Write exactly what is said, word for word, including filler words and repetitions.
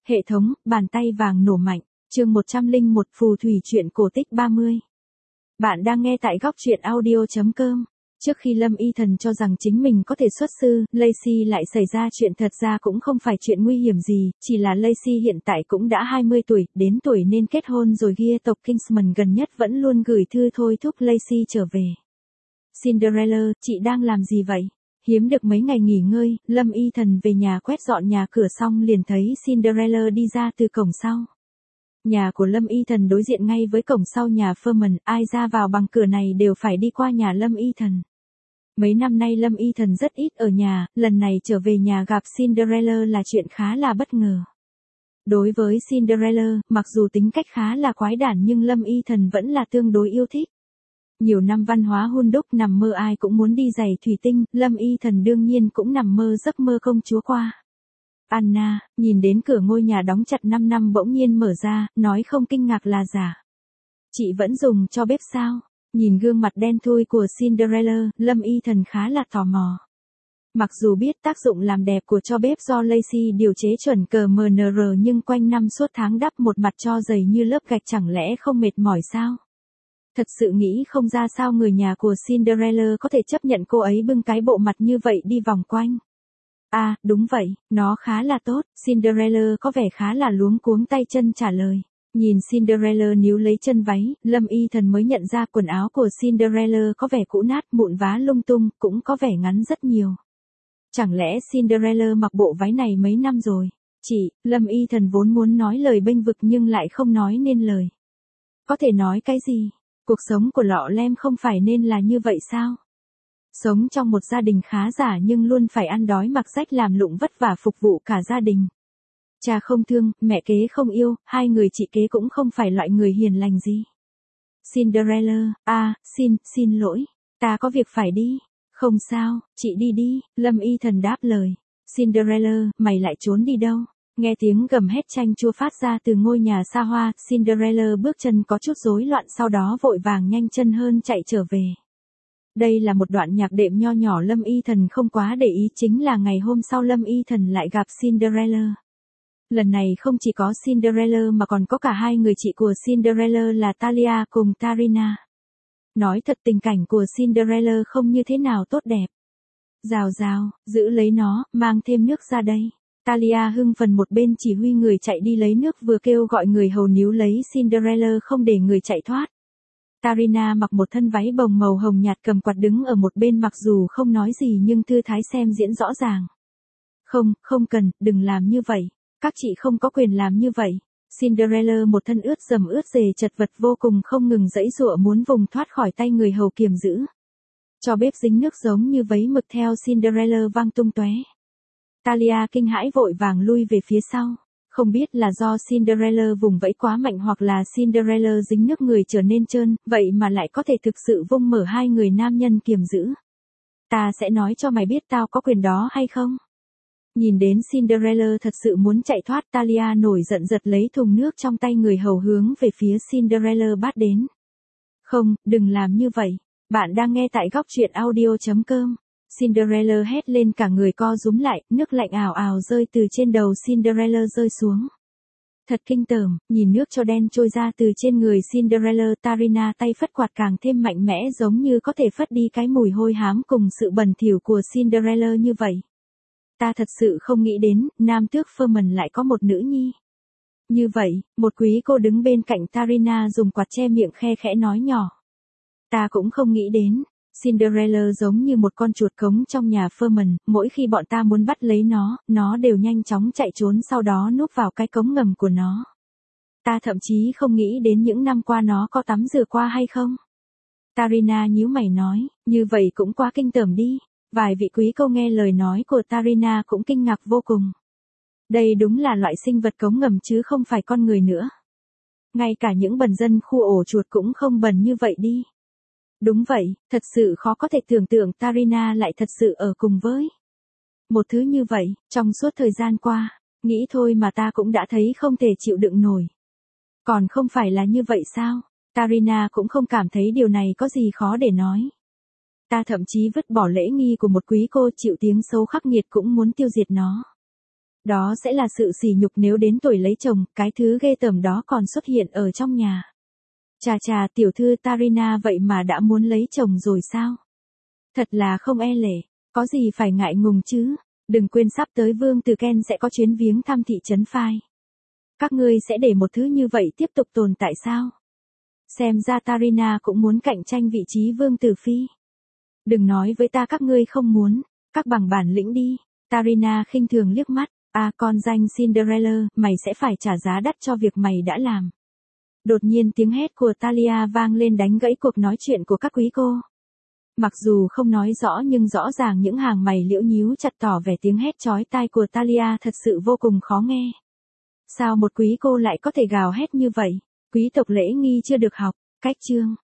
Hệ thống, bàn tay vàng nổ mạnh, chương một trăm lẻ một phù thủy truyện cổ tích ba mươi. Bạn đang nghe tại góc truyện audio chấm com. Trước khi Lâm Y Thần cho rằng chính mình có thể xuất sư, Lacey lại xảy ra chuyện thật ra cũng không phải chuyện nguy hiểm gì, chỉ là Lacey hiện tại cũng đã hai mươi tuổi, đến tuổi nên kết hôn rồi gia tộc Kingsman gần nhất vẫn luôn gửi thư thôi thúc Lacey trở về. Cinderella, chị đang làm gì vậy? Hiếm được mấy ngày nghỉ ngơi, Lâm Y Thần về nhà quét dọn nhà cửa xong liền thấy Cinderella đi ra từ cổng sau. Nhà của Lâm Y Thần đối diện ngay với cổng sau nhà Ferman, ai ra vào bằng cửa này đều phải đi qua nhà Lâm Y Thần. Mấy năm nay Lâm Y Thần rất ít ở nhà, lần này trở về nhà gặp Cinderella là chuyện khá là bất ngờ. Đối với Cinderella, mặc dù tính cách khá là quái đản nhưng Lâm Y Thần vẫn là tương đối yêu thích. Nhiều năm văn hóa hun đúc nằm mơ ai cũng muốn đi giày thủy tinh, Lâm Y Thần đương nhiên cũng nằm mơ giấc mơ công chúa qua. Anna, nhìn đến cửa ngôi nhà đóng chặt năm năm bỗng nhiên mở ra, nói không kinh ngạc là giả. Chị vẫn dùng cho bếp sao? Nhìn gương mặt đen thui của Cinderella, Lâm Y Thần khá là tò mò. Mặc dù biết tác dụng làm đẹp của cho bếp do Lacey điều chế chuẩn cờ em en rờ nhưng quanh năm suốt tháng đắp một mặt cho dày như lớp gạch chẳng lẽ không mệt mỏi sao? Thật sự nghĩ không ra sao người nhà của Cinderella có thể chấp nhận cô ấy bưng cái bộ mặt như vậy đi vòng quanh. À, đúng vậy, nó khá là tốt, Cinderella có vẻ khá là luống cuống tay chân trả lời. Nhìn Cinderella níu lấy chân váy, Lâm Y Thần mới nhận ra quần áo của Cinderella có vẻ cũ nát, mụn vá lung tung, cũng có vẻ ngắn rất nhiều. Chẳng lẽ Cinderella mặc bộ váy này mấy năm rồi? Chị, Lâm Y Thần vốn muốn nói lời bênh vực nhưng lại không nói nên lời. Có thể nói cái gì? Cuộc sống của lọ lem không phải nên là như vậy sao? Sống trong một gia đình khá giả nhưng luôn phải ăn đói mặc rách làm lụng vất vả phục vụ cả gia đình. Cha không thương, mẹ kế không yêu, hai người chị kế cũng không phải loại người hiền lành gì. Cinderella, à, xin, xin lỗi, ta có việc phải đi. Không sao, chị đi đi, Lâm Y Thần đáp lời. Cinderella, mày lại trốn đi đâu? Nghe tiếng gầm hét chanh chua phát ra từ ngôi nhà xa hoa, Cinderella bước chân có chút rối loạn sau đó vội vàng nhanh chân hơn chạy trở về. Đây là một đoạn nhạc đệm nho nhỏ Lâm Y Thần không quá để ý chính là ngày hôm sau Lâm Y Thần lại gặp Cinderella. Lần này không chỉ có Cinderella mà còn có cả hai người chị của Cinderella là Talia cùng Tarina. Nói thật tình cảnh của Cinderella không như thế nào tốt đẹp. Rào rào, giữ lấy nó, mang thêm nước ra đây. Talia hưng phần một bên chỉ huy người chạy đi lấy nước vừa kêu gọi người hầu níu lấy Cinderella không để người chạy thoát. Tarina mặc một thân váy bồng màu hồng nhạt cầm quạt đứng ở một bên mặc dù không nói gì nhưng thư thái xem diễn rõ ràng. Không, không cần, đừng làm như vậy. Các chị không có quyền làm như vậy. Cinderella một thân ướt dầm ướt dề chật vật vô cùng không ngừng giãy giụa muốn vùng thoát khỏi tay người hầu kiềm giữ. Cho bếp dính nước giống như vấy mực theo Cinderella văng tung tóe. Talia kinh hãi vội vàng lui về phía sau. Không biết là do Cinderella vùng vẫy quá mạnh hoặc là Cinderella dính nước người trở nên trơn, vậy mà lại có thể thực sự vung mở hai người nam nhân kiềm giữ. Ta sẽ nói cho mày biết tao có quyền đó hay không? Nhìn đến Cinderella thật sự muốn chạy thoát, Talia nổi giận giật lấy thùng nước trong tay người hầu hướng về phía Cinderella bắt đến. Không, đừng làm như vậy. Bạn đang nghe tại góc truyện audio chấm com. Cinderella hét lên cả người co rúm lại, nước lạnh ào ào rơi từ trên đầu Cinderella rơi xuống. Thật kinh tởm, nhìn nước cho đen trôi ra từ trên người Cinderella, Tarina tay phất quạt càng thêm mạnh mẽ giống như có thể phất đi cái mùi hôi hám cùng sự bẩn thỉu của Cinderella như vậy. Ta thật sự không nghĩ đến, nam tước Ferman lại có một nữ nhi. Như vậy, một quý cô đứng bên cạnh Tarina dùng quạt che miệng khe khẽ nói nhỏ. Ta cũng không nghĩ đến. Cinderella giống như một con chuột cống trong nhà Ferman, mỗi khi bọn ta muốn bắt lấy nó, nó đều nhanh chóng chạy trốn sau đó núp vào cái cống ngầm của nó. Ta thậm chí không nghĩ đến những năm qua nó có tắm rửa qua hay không. Tarina nhíu mày nói, như vậy cũng quá kinh tởm đi. Vài vị quý cô nghe lời nói của Tarina cũng kinh ngạc vô cùng. Đây đúng là loại sinh vật cống ngầm chứ không phải con người nữa. Ngay cả những bần dân khu ổ chuột cũng không bần như vậy đi. Đúng vậy, thật sự khó có thể tưởng tượng Tarina lại thật sự ở cùng với một thứ như vậy, trong suốt thời gian qua, nghĩ thôi mà ta cũng đã thấy không thể chịu đựng nổi. Còn không phải là như vậy sao? Tarina cũng không cảm thấy điều này có gì khó để nói. Ta thậm chí vứt bỏ lễ nghi của một quý cô chịu tiếng xấu khắc nghiệt cũng muốn tiêu diệt nó. Đó sẽ là sự sỉ nhục nếu đến tuổi lấy chồng, cái thứ ghê tởm đó còn xuất hiện ở trong nhà. Chà chà, tiểu thư Tarina vậy mà đã muốn lấy chồng rồi sao? Thật là không e lệ, có gì phải ngại ngùng chứ? Đừng quên sắp tới Vương Tử Ken sẽ có chuyến viếng thăm thị trấn Phai. Các ngươi sẽ để một thứ như vậy tiếp tục tồn tại sao? Xem ra Tarina cũng muốn cạnh tranh vị trí Vương Tử Phi. Đừng nói với ta các ngươi không muốn, các bằng bản lĩnh đi. Tarina khinh thường liếc mắt, à con danh Cinderella, mày sẽ phải trả giá đắt cho việc mày đã làm. Đột nhiên tiếng hét của Talia vang lên đánh gãy cuộc nói chuyện của các quý cô. Mặc dù không nói rõ nhưng rõ ràng những hàng mày liễu nhíu chặt tỏ vẻ tiếng hét chói tai của Talia thật sự vô cùng khó nghe. Sao một quý cô lại có thể gào hét như vậy? Quý tộc lễ nghi chưa được học, cách chương.